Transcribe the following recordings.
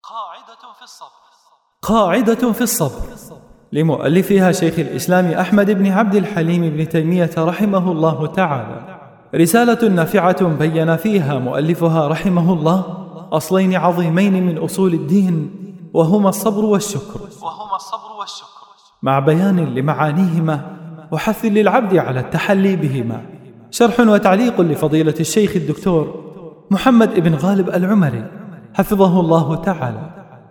قاعدة في الصبر لمؤلفها شيخ الإسلام أحمد بن عبد الحليم بن تيمية رحمه الله تعالى، رسالة نافعة بين فيها مؤلفها رحمه الله أصلين عظيمين من أصول الدين، وهما الصبر والشكر، مع بيان لمعانيهما وحث للعبد على التحلي بهما. شرح وتعليق لفضيلة الشيخ الدكتور محمد بن غالب العمري حفظه الله تعالى.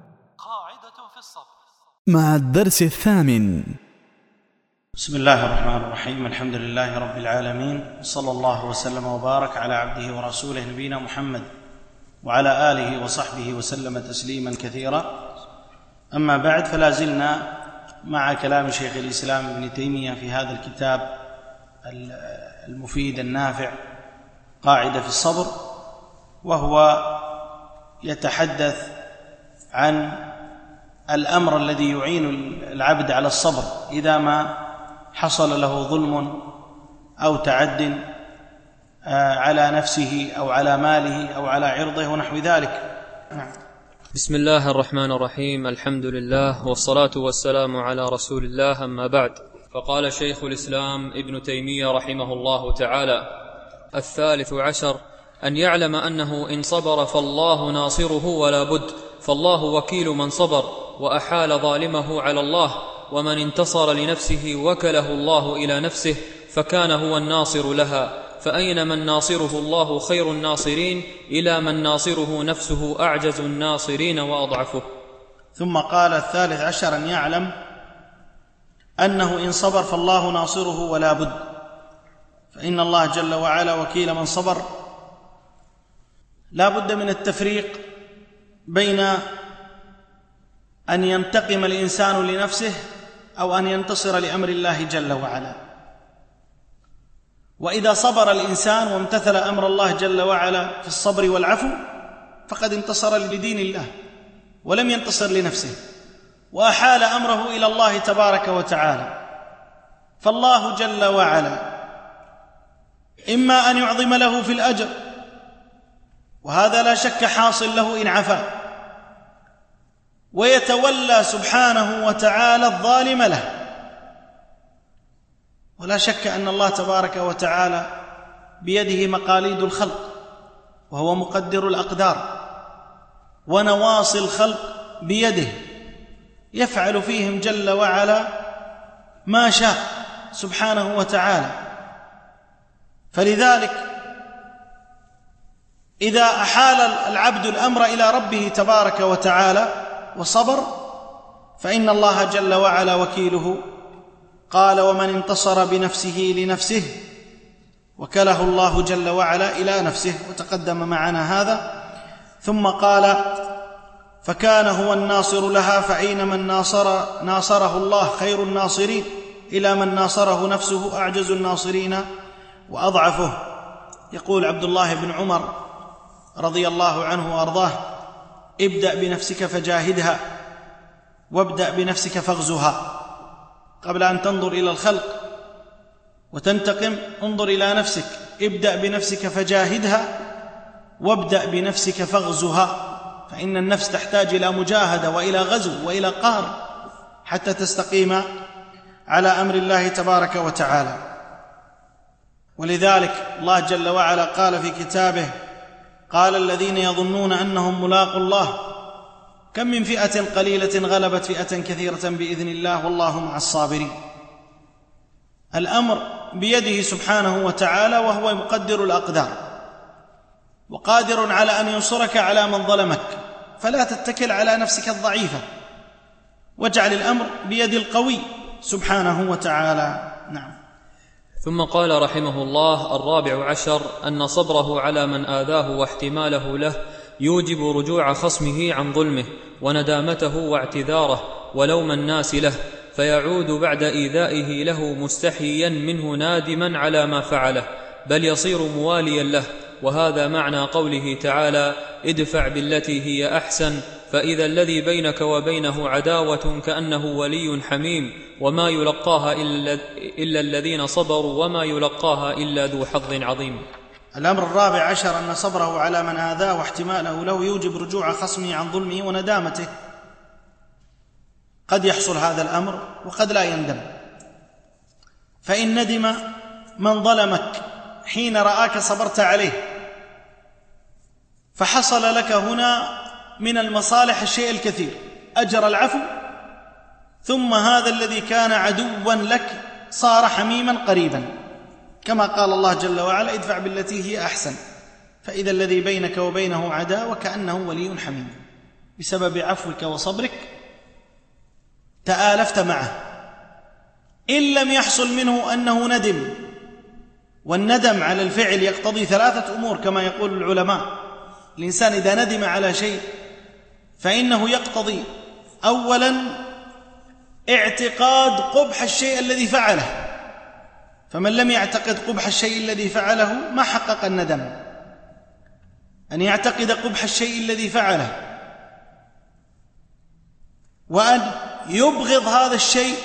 مع الدرس الثامن. بسم الله الرحمن الرحيم. الحمد لله رب العالمين، صلى الله وسلم وبارك على عبده ورسوله نبينا محمد وعلى آله وصحبه وسلم تسليما كثيرا. أما بعد، فلا زلنا مع كلام شيخ الإسلام ابن تيمية في هذا الكتاب المفيد النافع قاعدة في الصبر، وهو يتحدث عن الأمر الذي يعين العبد على الصبر إذا ما حصل له ظلم أو تعد على نفسه أو على ماله أو على عرضه ونحو ذلك. بسم الله الرحمن الرحيم. الحمد لله والصلاة والسلام على رسول الله، أما بعد. فقال شيخ الإسلام ابن تيمية رحمه الله تعالى: الثالث عشر أن يعلم أنه إن صبر فالله ناصره ولا بد، فالله وكيل من صبر وأحال ظالمه على الله، ومن انتصر لنفسه وكله الله إلى نفسه فكان هو الناصر لها، فأين من ناصره الله خير الناصرين إلى من ناصره نفسه أعجز الناصرين وأضعفه. ثم قال: الثالث عشر أن يعلم أنه إن صبر فالله ناصره ولا بد، فإن الله جل وعلا وكيل من صبر. لا بد من التفريق بين أن ينتقم الإنسان لنفسه أو أن ينتصر لأمر الله جل وعلا. وإذا صبر الإنسان وامتثل أمر الله جل وعلا في الصبر والعفو فقد انتصر لدين الله ولم ينتصر لنفسه، وأحال أمره إلى الله تبارك وتعالى. فالله جل وعلا إما أن يعظم له في الأجر، وهذا لا شك حاصل له إن عفا، ويتولى سبحانه وتعالى الظالم له. ولا شك أن الله تبارك وتعالى بيده مقاليد الخلق، وهو مقدر الأقدار، ونواصي الخلق بيده، يفعل فيهم جل وعلا ما شاء سبحانه وتعالى. فلذلك إذا أحال العبد الأمر إلى ربه تبارك وتعالى وصبر فإن الله جل وعلا وكيله. قال: ومن انتصر بنفسه لنفسه وكله الله جل وعلا إلى نفسه، وتقدم معنا هذا. ثم قال: فكان هو الناصر لها، فأين من ناصره الله خير الناصرين إلى من ناصره نفسه أعجز الناصرين وأضعفه. يقول عبد الله بن عمر رضي الله عنه وأرضاه: ابدأ بنفسك فجاهدها، وابدأ بنفسك فاغزها. قبل أن تنظر إلى الخلق وتنتقم انظر إلى نفسك، ابدأ بنفسك فجاهدها، وابدأ بنفسك فاغزها، فإن النفس تحتاج إلى مجاهدة وإلى غزو وإلى قهر حتى تستقيم على أمر الله تبارك وتعالى. ولذلك الله جل وعلا قال في كتابه: قال الذين يظنون أنهم ملاقوا الله كم من فئة قليلة غلبت فئة كثيرة بإذن الله والله مع الصابرين. الأمر بيده سبحانه وتعالى، وهو مقدر الأقدار وقادر على أن ينصرك على من ظلمك، فلا تتكل على نفسك الضعيفة، واجعل الأمر بيد القوي سبحانه وتعالى. نعم. ثم قال رحمه الله: الرابع عشر أن صبره على من آذاه واحتماله له يوجب رجوع خصمه عن ظلمه وندامته واعتذاره ولوم الناس له، فيعود بعد إيذائه له مستحيا منه نادما على ما فعله، بل يصير مواليا له. وهذا معنى قوله تعالى: ادفع بالتي هي أحسن، فإذا الذي بينك وبينه عداوة كأنه ولي حميم، وما يلقاها إلا الذين صبروا وما يلقاها إلا ذو حظ عظيم. الأمر الرابع عشر أن صبره على من آذاه واحتماله له يوجب رجوع خصمه عن ظلمه وندامته. قد يحصل هذا الأمر وقد لا يندم، فإن ندم من ظلمك حين رآك صبرت عليه، فحصل لك هنا من المصالح الشيء الكثير، أجر العفو، ثم هذا الذي كان عدوا لك صار حميما قريبا، كما قال الله جل وعلا: ادفع بالتي هي أحسن فإذا الذي بينك وبينه عداوة كأنه ولي حميم. بسبب عفوك وصبرك تآلفت معه، إن لم يحصل منه أنه ندم، والندم على الفعل يقتضي 3 أمور كما يقول العلماء. الإنسان إذا ندم على شيء فإنه يقتضي أولا اعتقاد قبح الشيء الذي فعله، فمن لم يعتقد قبح الشيء الذي فعله ما حقق الندم. أن يعتقد قبح الشيء الذي فعله، وأن يبغض هذا الشيء،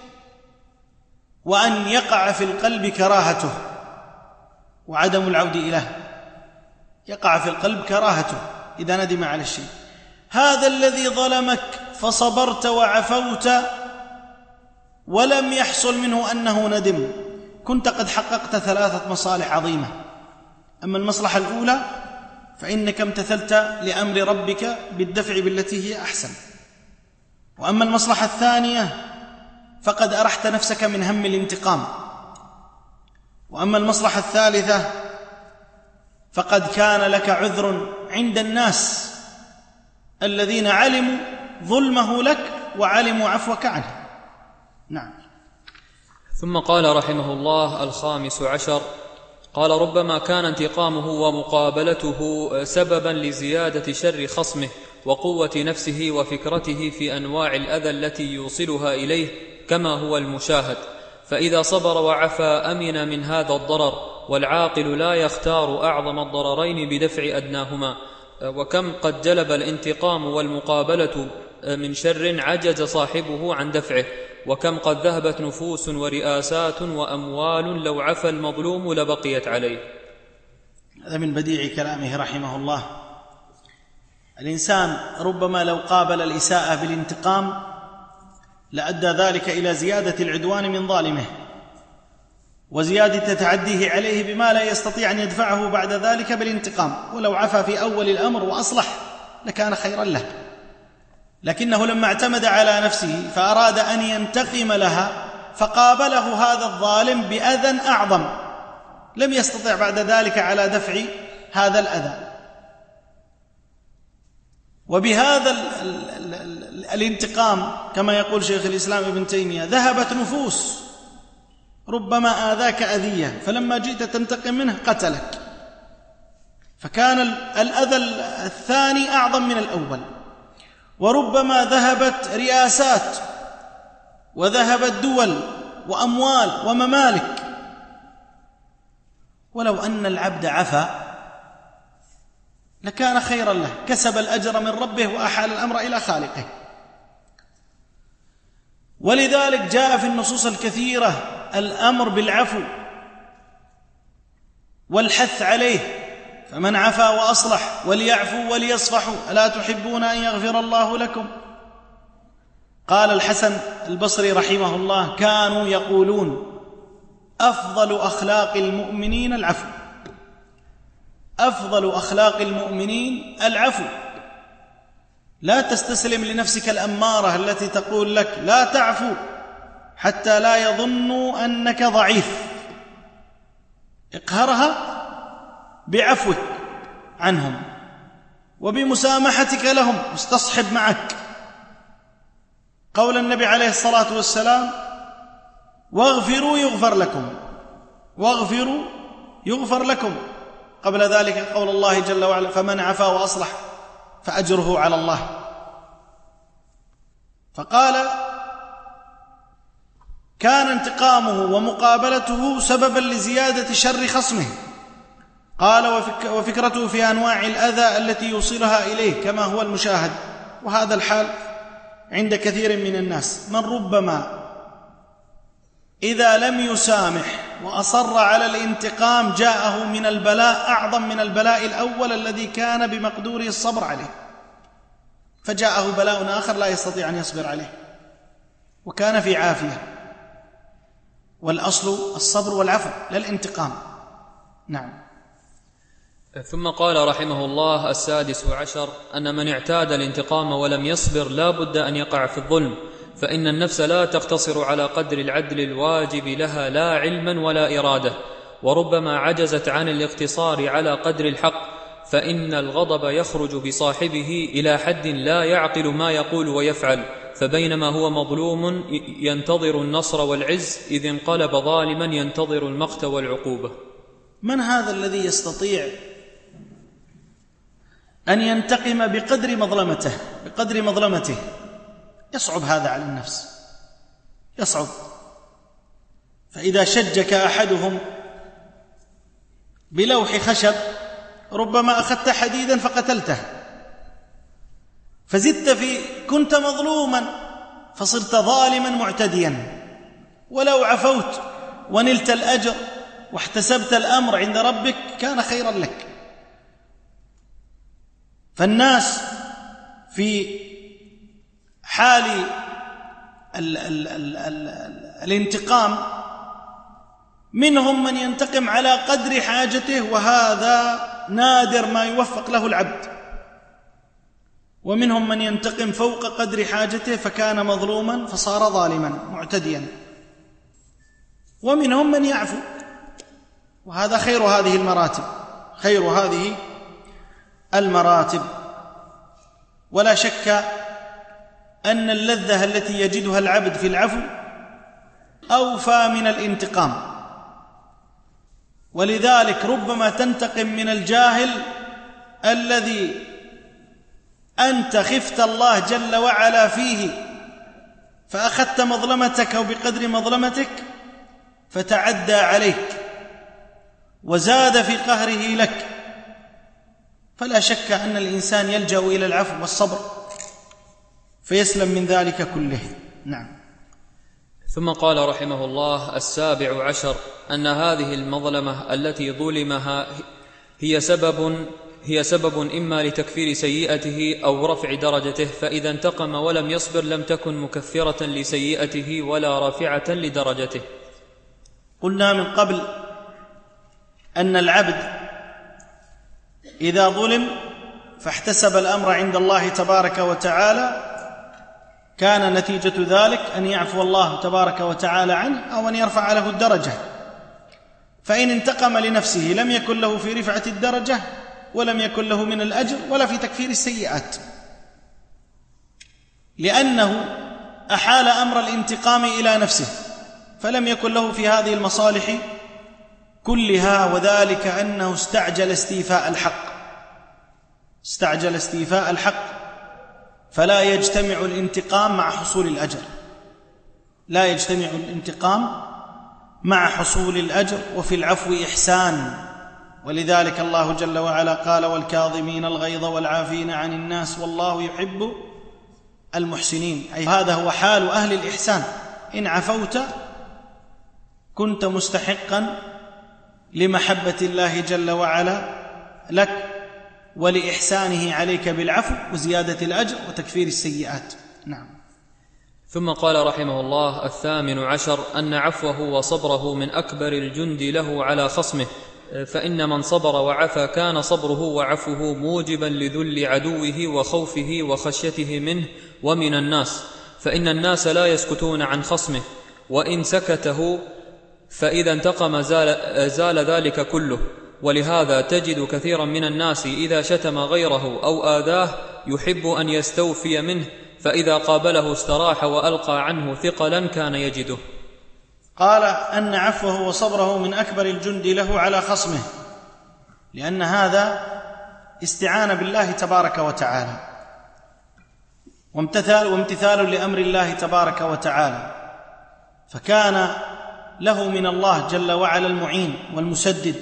وأن يقع في القلب كراهته وعدم العود إليه. يقع في القلب كراهته إذا ندم على الشيء. هذا الذي ظلمك فصبرت وعفوت ولم يحصل منه أنه ندم، كنت قد حققت 3 مصالح عظيمة. أما المصلحة الأولى فإنك امتثلت لأمر ربك بالدفع بالتي هي أحسن، وأما المصلحة الثانية فقد أرحت نفسك من هم الانتقام، وأما المصلحة الثالثة فقد كان لك عذر عند الناس الذين علموا ظلمه لك وعلموا عفوك عنه. نعم. ثم قال رحمه الله: الخامس عشر، قال: ربما كان انتقامه ومقابلته سببا لزيادة شر خصمه وقوة نفسه وفكرته في أنواع الأذى التي يوصلها إليه كما هو المشاهد، فإذا صبر وعفى أمن من هذا الضرر، والعاقل لا يختار أعظم الضررين بدفع أدناهما. وكم قد جلب الانتقام والمقابلة من شر عجز صاحبه عن دفعه، وكم قد ذهبت نفوس ورئاسات وأموال لو عفى المظلوم لبقيت عليه. هذا من بديع كلامه رحمه الله. الإنسان ربما لو قابل الإساءة بالانتقام لأدى ذلك إلى زيادة العدوان من ظالمه وزيادة تعديه عليه بما لا يستطيع أن يدفعه بعد ذلك بالانتقام، ولو عفى في أول الأمر وأصلح لكان خيرا له، لكنه لما اعتمد على نفسه فأراد أن ينتقم لها فقابله هذا الظالم بأذى أعظم، لم يستطع بعد ذلك على دفع هذا الأذى. وبهذا الانتقام كما يقول شيخ الإسلام ابن تيمية ذهبت نفوس، ربما آذاك أذية فلما جئت تنتقم منه قتلك، فكان الأذى الثاني أعظم من الأول. وربما ذهبت رئاسات وذهبت دول وأموال وممالك، ولو أن العبد عفا لكان خيرا له، كسب الأجر من ربه وأحال الأمر إلى خالقه. ولذلك جاء في النصوص الكثيرة الأمر بالعفو والحث عليه، فمن عفا وأصلح وليعفوا وليصفحوا ألا تحبون أن يغفر الله لكم. قال الحسن البصري رحمه الله: كانوا يقولون أفضل أخلاق المؤمنين العفو، أفضل أخلاق المؤمنين العفو. لا تستسلم لنفسك الأمارة التي تقول لك لا تعفو حتى لا يظنوا أنك ضعيف، اقهرها بعفوك عنهم وبمسامحتك لهم، استصحب معك قول النبي عليه الصلاة والسلام: واغفروا يغفر لكم، واغفروا يغفر لكم. قبل ذلك قول الله جل وعلا: فمن عفا وأصلح فأجره على الله. فقال: كان انتقامه ومقابلته سببا لزيادة شر خصمه. قال: وفكرته في أنواع الأذى التي يوصلها إليه كما هو المشاهد. وهذا الحال عند كثير من الناس، من ربما إذا لم يسامح وأصر على الانتقام جاءه من البلاء أعظم من البلاء الأول الذي كان بمقدوره الصبر عليه، فجاءه بلاء آخر لا يستطيع أن يصبر عليه وكان في عافية. والأصل الصبر والعفو لا الانتقام. نعم. ثم قال رحمه الله: 16 أن من اعتاد الانتقام ولم يصبر لا بد أن يقع في الظلم، فإن النفس لا تقتصر على قدر العدل الواجب لها لا علما ولا إرادة، وربما عجزت عن الاقتصار على قدر الحق، فإن الغضب يخرج بصاحبه إلى حد لا يعقل ما يقول ويفعل، فبينما هو مظلوم ينتظر النصر والعز إذ انقلب ظالما ينتظر المقت والعقوبة. من هذا الذي يستطيع أن ينتقم بقدر مظلمته؟ يصعب هذا على النفس، يصعب. فإذا شجك أحدهم بلوح خشب ربما أخذت حديدا فقتلته، فزدت كنت مظلوما فصرت ظالما معتديا. ولو عفوت ونلت الأجر واحتسبت الأمر عند ربك كان خيرا لك. فالناس في حال الانتقام منهم من ينتقم على قدر حاجته، وهذا نادر ما يوفق له العبد، ومنهم من ينتقم فوق قدر حاجته فكان مظلوما فصار ظالما معتديا، ومنهم من يعفو، وهذا خير هذه المراتب. ولا شك أن اللذة التي يجدها العبد في العفو أوفى من الانتقام، ولذلك ربما تنتقم من الجاهل الذي أنت خفت الله جل وعلا فيه فأخذت مظلمتك بقدر مظلمتك فتعدى عليك وزاد في قهره لك. فلا شك أن الإنسان يلجأ إلى العفو والصبر فيسلم من ذلك كله. نعم. ثم قال رحمه الله: 17 أن هذه المظلمة التي ظلمها هي سبب إما لتكفير سيئته أو رفع درجته، فإذا انتقم ولم يصبر لم تكن مكفرة لسيئته ولا رافعة لدرجته. قلنا من قبل أن العبد إذا ظلم فاحتسب الأمر عند الله تبارك وتعالى كان نتيجة ذلك أن يعفو الله تبارك وتعالى عنه أو أن يرفع له الدرجة. فإن انتقم لنفسه لم يكن له في رفعة الدرجة ولم يكن له من الأجر ولا في تكفير السيئات، لأنه أحال أمر الانتقام إلى نفسه فلم يكن له في هذه المصالح كلها، وذلك أنه استعجل استيفاء الحق، فلا يجتمع الانتقام مع حصول الأجر، لا يجتمع الانتقام مع حصول الأجر. وفي العفو إحسان، ولذلك الله جل وعلا قال: والكاظمين الغيظ والعافين عن الناس والله يحب المحسنين، أي هذا هو حال أهل الإحسان. إن عفوت كنت مستحقا لمحبة الله جل وعلا لك ولإحسانه عليك بالعفو وزيادة الأجر وتكفير السيئات. نعم. ثم قال رحمه الله: 18 أن عفوه وصبره من أكبر الجند له على خصمه، فإن من صبر وعفى كان صبره وعفوه موجبا لذل عدوه وخوفه وخشيته منه ومن الناس، فإن الناس لا يسكتون عن خصمه، وإن سكته فإذا انتقم زال ذلك كله. ولهذا تجد كثيرا من الناس إذا شتم غيره أو آذاه يحب أن يستوفي منه، فإذا قابله استراح وألقى عنه ثقلا كان يجده. قال أن عفوه وصبره من أكبر الجند له على خصمه، لأن هذا استعان بالله تبارك وتعالى وامتثال لأمر الله تبارك وتعالى، فكان له من الله جل وعلا المعين والمسدد.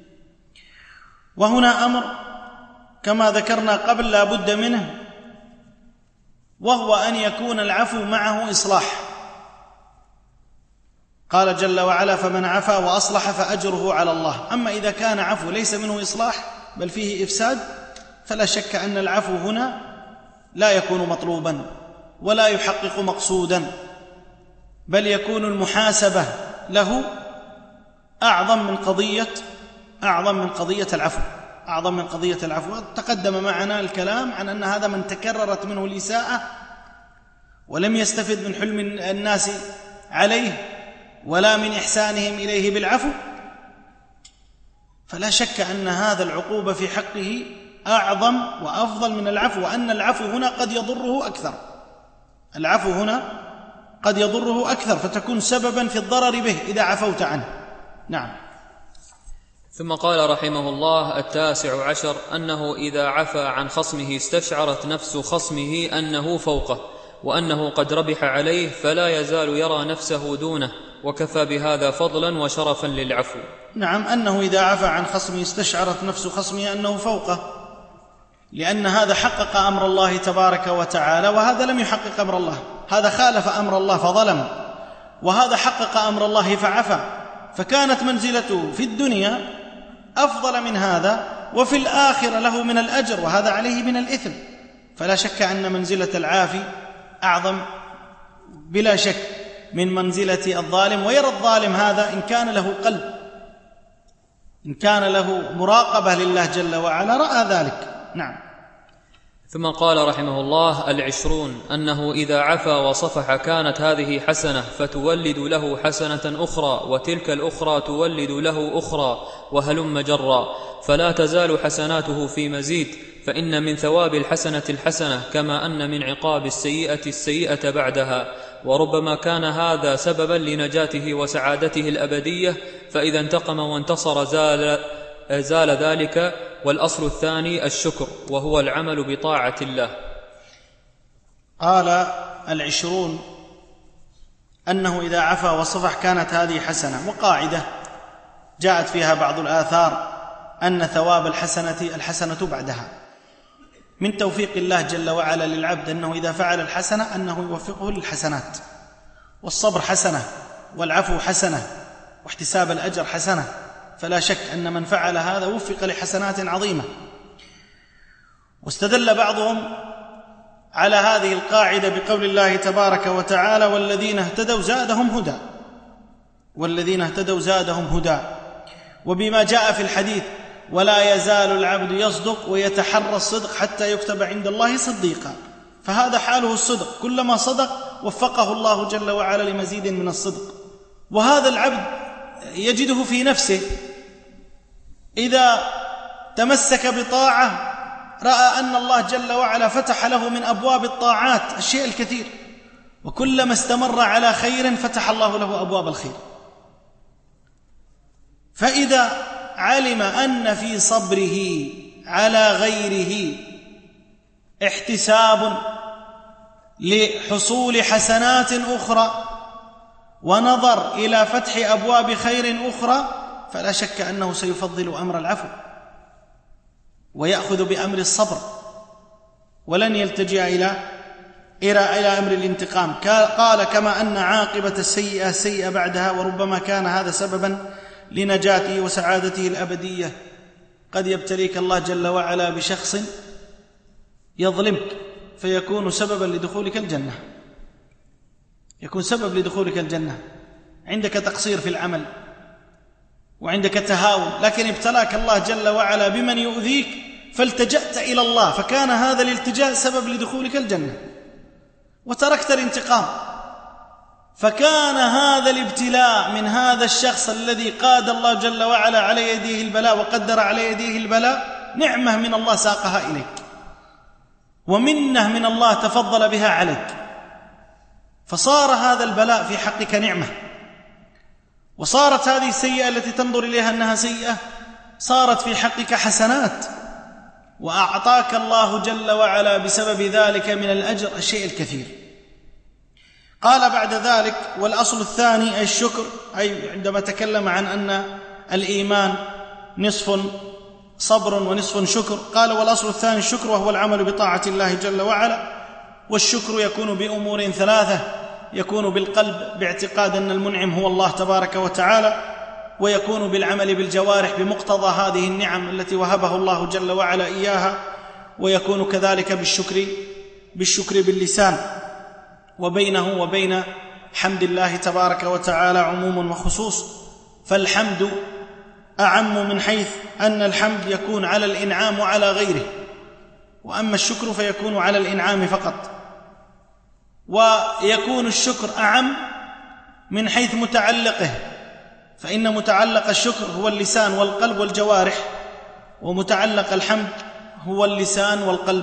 وهنا أمر كما ذكرنا قبل لا بد منه، وهو أن يكون العفو معه إصلاح، قال جل وعلا: فمن عفا وأصلح فأجره على الله. أما إذا كان عفو ليس منه إصلاح بل فيه إفساد، فلا شك أن العفو هنا لا يكون مطلوبا ولا يحقق مقصودا، بل يكون المحاسبة له أعظم من قضية العفو. تقدم معنا الكلام عن أن هذا من تكررت منه الإساءة ولم يستفد من حلم الناس عليه ولا من إحسانهم إليه بالعفو، فلا شك أن هذا العقوبة في حقه أعظم وأفضل من العفو، وأن العفو هنا قد يضره أكثر فتكون سببا في الضرر به إذا عفوت عنه. نعم. ثم قال رحمه الله: 19 أنه إذا عفى عن خصمه استشعرت نفس خصمه أنه فوقه وأنه قد ربح عليه، فلا يزال يرى نفسه دونه، وكفى بهذا فضلا وشرفا للعفو. نعم، أنه إذا عفى عن خصمه استشعرت نفس خصمه أنه فوقه، لأن هذا حقق أمر الله تبارك وتعالى، وهذا لم يحقق أمر الله، هذا خالف أمر الله فظلم، وهذا حقق أمر الله فعفى، فكانت منزلته في الدنيا أفضل من هذا، وفي الآخرة له من الأجر وهذا عليه من الإثم. فلا شك أن منزلة العافي أعظم بلا شك من منزلة الظالم. ويرى الظالم هذا إن كان له قلب، إن كان له مراقبة لله جل وعلا رأى ذلك. نعم. ثم قال رحمه الله: 20 أنه إذا عفا وصفح كانت هذه حسنة فتولد له حسنة أخرى، وتلك الأخرى تولد له أخرى، وهلم جرا، فلا تزال حسناته في مزيد، فإن من ثواب الحسنة الحسنة، كما أن من عقاب السيئة بعدها، وربما كان هذا سببا لنجاته وسعادته الأبدية، فإذا انتقم وانتصر زال ذلك. والأصل الثاني الشكر، وهو العمل بطاعة الله. قال 20 أنه إذا عفا وصفح كانت هذه حسنة، وقاعدة جاءت فيها بعض الآثار أن ثواب الحسنة بعدها. من توفيق الله جل وعلا للعبد أنه إذا فعل الحسنة أنه يوفقه للحسنات، والصبر حسنة، والعفو حسنة، واحتساب الأجر حسنة، فلا شك أن من فعل هذا وفق لحسنات عظيمة. واستدل بعضهم على هذه القاعدة بقول الله تبارك وتعالى: والذين اهتدوا زادهم هدى، وبما جاء في الحديث: ولا يزال العبد يصدق ويتحرى الصدق حتى يكتب عند الله صديقا. فهذا حاله الصدق، كلما صدق وفقه الله جل وعلا لمزيد من الصدق. وهذا العبد يجده في نفسه إذا تمسك بطاعة رأى أن الله جل وعلا فتح له من أبواب الطاعات الشيء الكثير، وكلما استمر على خير فتح الله له أبواب الخير. فإذا علم أن في صبره على غيره احتساب لحصول حسنات أخرى ونظر إلى فتح أبواب خير أخرى، فلا شك أنه سيفضل أمر العفو ويأخذ بأمر الصبر، ولن يلتجئ إلى أمر الانتقام. قال: كما أن عاقبة السيئة بعدها، وربما كان هذا سببا لنجاته وسعادته الأبدية. قد يبتليك الله جل وعلا بشخص يظلمك فيكون سببا لدخولك الجنة، يكون سبب لدخولك الجنة. عندك تقصير في العمل وعندك تهاون، لكن ابتلاك الله جل وعلا بمن يؤذيك فالتجأت إلى الله، فكان هذا الالتجاء سبب لدخولك الجنة، وتركت الانتقام. فكان هذا الابتلاء من هذا الشخص الذي قاد الله جل وعلا على يديه البلاء وقدر على يديه البلاء نعمة من الله ساقها إليك، ومنة من الله تفضل بها عليك، فصار هذا البلاء في حقك نعمة، وصارت هذه السيئة التي تنظر إليها أنها سيئة صارت في حقك حسنات، وأعطاك الله جل وعلا بسبب ذلك من الأجر الشيء الكثير. قال بعد ذلك: والأصل الثاني الشكر، أي عندما تكلم عن أن الإيمان نصف صبر ونصف شكر، قال: والأصل الثاني الشكر، وهو العمل بطاعة الله جل وعلا. والشكر يكون بأمور ثلاثة: يكون بالقلب باعتقاد أن المنعم هو الله تبارك وتعالى، ويكون بالعمل بالجوارح بمقتضى هذه النعم التي وهبه الله جل وعلا إياها، ويكون كذلك بالشكر باللسان، وبينه وبين حمد الله تبارك وتعالى عموم وخصوص. فالحمد أعم من حيث أن الحمد يكون على الإنعام وعلى غيره، وأما الشكر فيكون على الإنعام فقط. ويكون الشكر أعم من حيث متعلقه، فإن متعلق الشكر هو اللسان والقلب والجوارح، ومتعلق الحمد هو اللسان والقلب.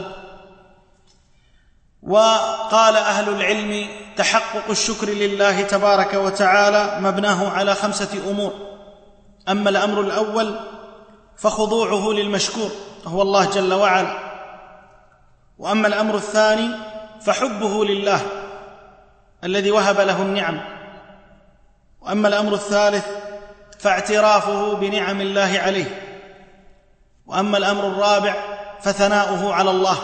وقال أهل العلم: تحقق الشكر لله تبارك وتعالى مبناه على 5 أمور. أما الأمر الأول فخضوعه للمشكور هو الله جل وعلا، وأما الأمر الثاني فحبه لله الذي وهب له النعم، وأما الأمر الثالث فاعترافه بنعم الله عليه، وأما الأمر الرابع فثناؤه على الله،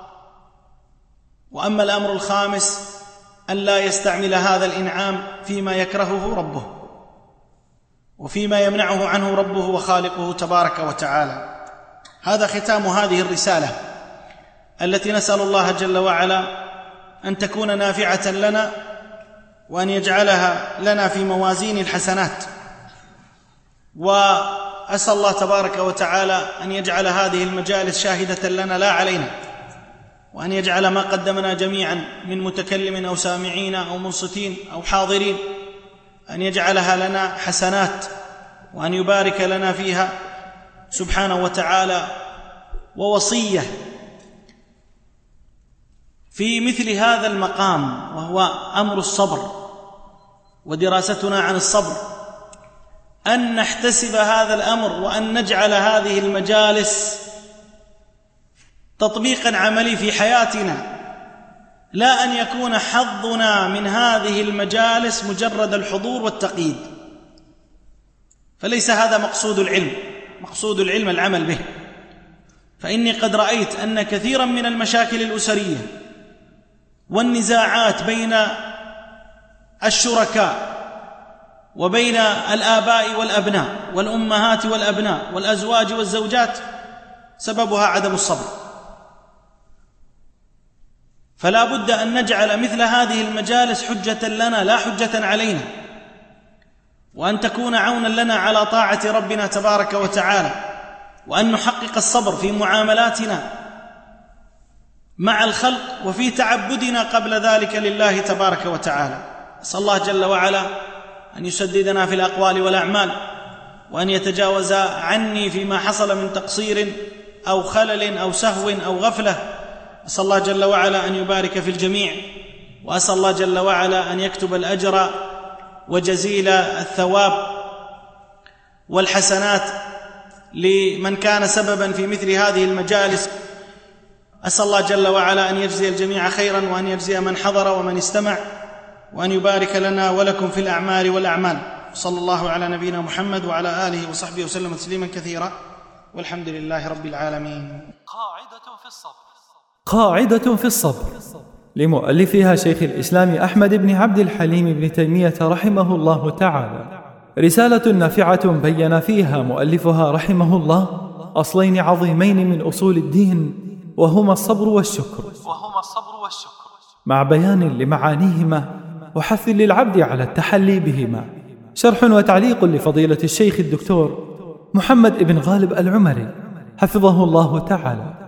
وأما الأمر الخامس أن لا يستعمل هذا الإنعام فيما يكرهه ربه وفيما يمنعه عنه ربه وخالقه تبارك وتعالى. هذا ختام هذه الرسالة التي نسأل الله جل وعلا أن تكون نافعة لنا، وأن يجعلها لنا في موازين الحسنات. وأسأل الله تبارك وتعالى أن يجعل هذه المجالس شاهدة لنا لا علينا، وأن يجعل ما قدمنا جميعا من متكلم أو سامعين أو منصتين أو حاضرين أن يجعلها لنا حسنات، وأن يبارك لنا فيها سبحانه وتعالى. ووصية في مثل هذا المقام، وهو أمر الصبر ودراستنا عن الصبر، أن نحتسب هذا الأمر، وأن نجعل هذه المجالس تطبيقا عملي في حياتنا، لا أن يكون حظنا من هذه المجالس مجرد الحضور والتقييد، فليس هذا مقصود العلم. مقصود العلم العمل به. فإني قد رأيت أن كثيرا من المشاكل الأسرية والنزاعات بين الشركاء وبين الآباء والأبناء والأمهات والأبناء والأزواج والزوجات سببها عدم الصبر. فلا بد أن نجعل مثل هذه المجالس حجة لنا لا حجة علينا، وأن تكون عونا لنا على طاعة ربنا تبارك وتعالى، وأن نحقق الصبر في معاملاتنا مع الخلق وفي تعبدنا قبل ذلك لله تبارك وتعالى. أسأل الله جل وعلا أن يسددنا في الأقوال والأعمال، وأن يتجاوز عني فيما حصل من تقصير أو خلل أو سهو أو غفلة. أسأل الله جل وعلا أن يبارك في الجميع، وأسأل الله جل وعلا أن يكتب الأجر وجزيل الثواب والحسنات لمن كان سببا في مثل هذه المجالس. أسأل الله جل وعلا أن يجزي الجميع خيرا، وأن يجزي من حضر ومن استمع، وأن يبارك لنا ولكم في الأعمال والأعمال. صلى الله على نبينا محمد وعلى آله وصحبه وسلم تسليما كثيرا، والحمد لله رب العالمين. قاعدة في الصبر لمؤلفها شيخ الإسلام أحمد بن عبد الحليم بن تيمية رحمه الله تعالى، رسالة نافعة بين فيها مؤلفها رحمه الله أصلين عظيمين من أصول الدين، وهما الصبر والشكر، مع بيان لمعانيهما وحث للعبد على التحلي بهما. شرح وتعليق لفضيلة الشيخ الدكتور محمد بن غالب العمري حفظه الله تعالى.